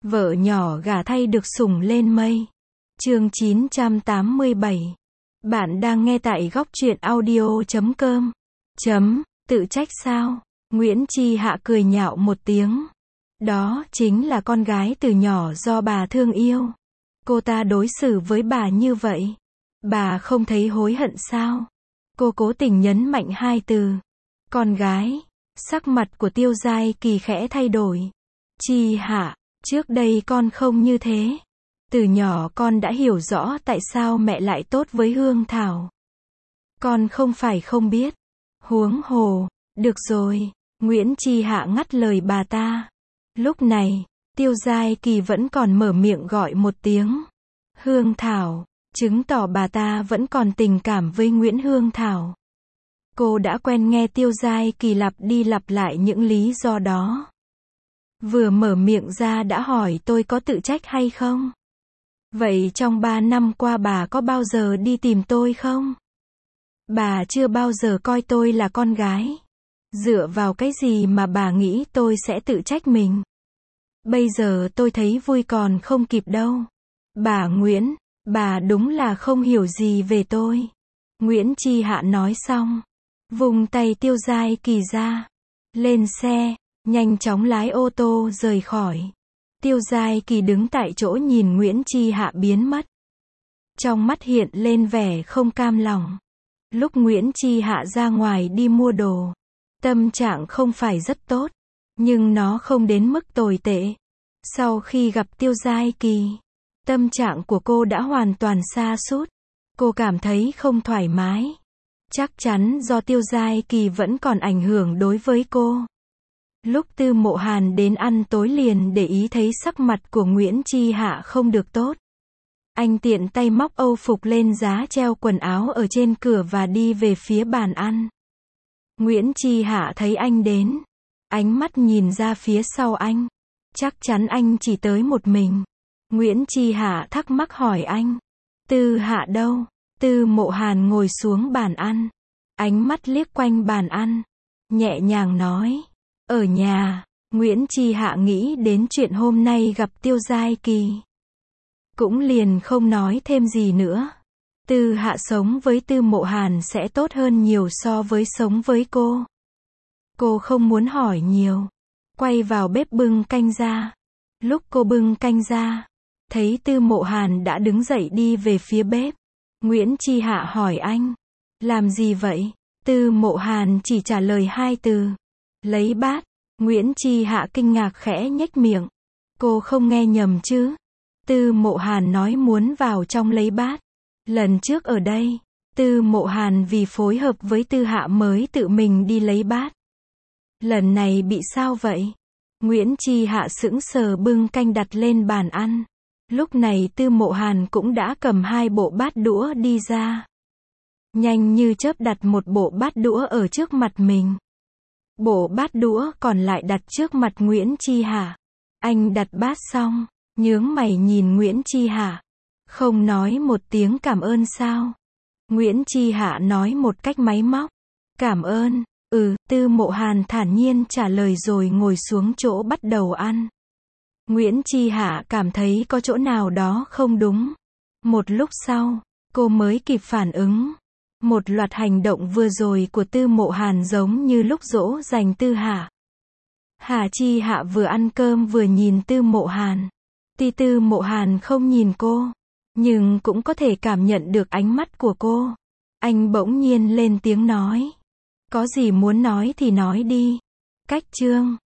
Vợ nhỏ gả thay được sủng lên mây. Chương 987. Bạn đang nghe tại góc truyện audio.com. Tự trách sao? Nguyễn Chi Hạ cười nhạo một tiếng. Đó chính là con gái từ nhỏ do bà thương yêu. Cô ta đối xử với bà như vậy. Bà không thấy hối hận sao? Cô cố tình nhấn mạnh hai từ. Con gái. Sắc mặt của Tiêu Giai Kỳ khẽ thay đổi. Chi Hạ, trước đây con không như thế. Từ nhỏ con đã hiểu rõ tại sao mẹ lại tốt với Hương Thảo. Con không phải không biết. Huống hồ, được rồi. Nguyễn Chi Hạ ngắt lời bà ta. Lúc này, Tiêu Giai Kỳ vẫn còn mở miệng gọi một tiếng. Hương Thảo, chứng tỏ bà ta vẫn còn tình cảm với Nguyễn Hương Thảo. Cô đã quen nghe Tiêu Giai Kỳ lặp đi lặp lại những lý do đó. Vừa mở miệng ra đã hỏi tôi có tự trách hay không? Vậy trong 3 năm qua bà có bao giờ đi tìm tôi không? Bà chưa bao giờ coi tôi là con gái. Dựa vào cái gì mà bà nghĩ tôi sẽ tự trách mình? Bây giờ tôi thấy vui còn không kịp đâu. Bà Nguyễn, bà đúng là không hiểu gì về tôi. Nguyễn Chi Hạ nói xong, vùng tay Tiêu Giai Kỳ ra. Lên xe, nhanh chóng lái ô tô rời khỏi. Tiêu Giai Kỳ đứng tại chỗ nhìn Nguyễn Chi Hạ biến mất. Trong mắt hiện lên vẻ không cam lòng. Lúc Nguyễn Chi Hạ ra ngoài đi mua đồ, tâm trạng không phải rất tốt, nhưng nó không đến mức tồi tệ. Sau khi gặp Tiêu Giai Kỳ, tâm trạng của cô đã hoàn toàn sa sút. Cô cảm thấy không thoải mái. Chắc chắn do Tiêu Giai Kỳ vẫn còn ảnh hưởng đối với cô. Lúc Tư Mộ Hàn đến ăn tối liền để ý thấy sắc mặt của Nguyễn Chi Hạ không được tốt. Anh tiện tay móc âu phục lên giá treo quần áo ở trên cửa và đi về phía bàn ăn. Nguyễn Chi Hạ thấy anh đến, ánh mắt nhìn ra phía sau anh. Chắc chắn anh chỉ tới một mình. Nguyễn Chi Hạ thắc mắc hỏi anh. Tư Hạ đâu? Tư Mộ Hàn ngồi xuống bàn ăn. Ánh mắt liếc quanh bàn ăn. Nhẹ nhàng nói. Ở nhà. Nguyễn Chi Hạ nghĩ đến chuyện hôm nay gặp Tiêu Giai Kỳ. Cũng liền không nói thêm gì nữa. Tư Hạ sống với Tư Mộ Hàn sẽ tốt hơn nhiều so với sống với cô. Cô không muốn hỏi nhiều. Quay vào bếp bưng canh ra. Lúc cô bưng canh ra, thấy Tư Mộ Hàn đã đứng dậy đi về phía bếp. Nguyễn Chi Hạ hỏi anh. Làm gì vậy? Tư Mộ Hàn chỉ trả lời hai từ. Lấy bát. Nguyễn Chi Hạ kinh ngạc khẽ nhếch miệng. Cô không nghe nhầm chứ? Tư Mộ Hàn nói muốn vào trong lấy bát. Lần trước ở đây, Tư Mộ Hàn vì phối hợp với Tư Hạ mới tự mình đi lấy bát. Lần này bị sao vậy? Nguyễn Chi Hạ sững sờ bưng canh đặt lên bàn ăn. Lúc này Tư Mộ Hàn cũng đã cầm 2 bộ bát đũa đi ra. Nhanh như chớp đặt một bộ bát đũa ở trước mặt mình. Bộ bát đũa còn lại đặt trước mặt Nguyễn Chi Hạ. Anh đặt bát xong, nhướng mày nhìn Nguyễn Chi Hạ. Không nói một tiếng cảm ơn sao? Nguyễn Chi Hạ nói một cách máy móc. Cảm ơn, Tư Mộ Hàn thản nhiên trả lời rồi ngồi xuống chỗ bắt đầu ăn. Nguyễn Chi Hạ cảm thấy có chỗ nào đó không đúng. Một lúc sau, cô mới kịp phản ứng. Một loạt hành động vừa rồi của Tư Mộ Hàn giống như lúc dỗ dành Tư Hạ. Hà Chi Hạ vừa ăn cơm vừa nhìn Tư Mộ Hàn. Tuy Tư Mộ Hàn không nhìn cô, nhưng cũng có thể cảm nhận được ánh mắt của cô. Anh bỗng nhiên lên tiếng nói. Có gì muốn nói thì nói đi. Cách chương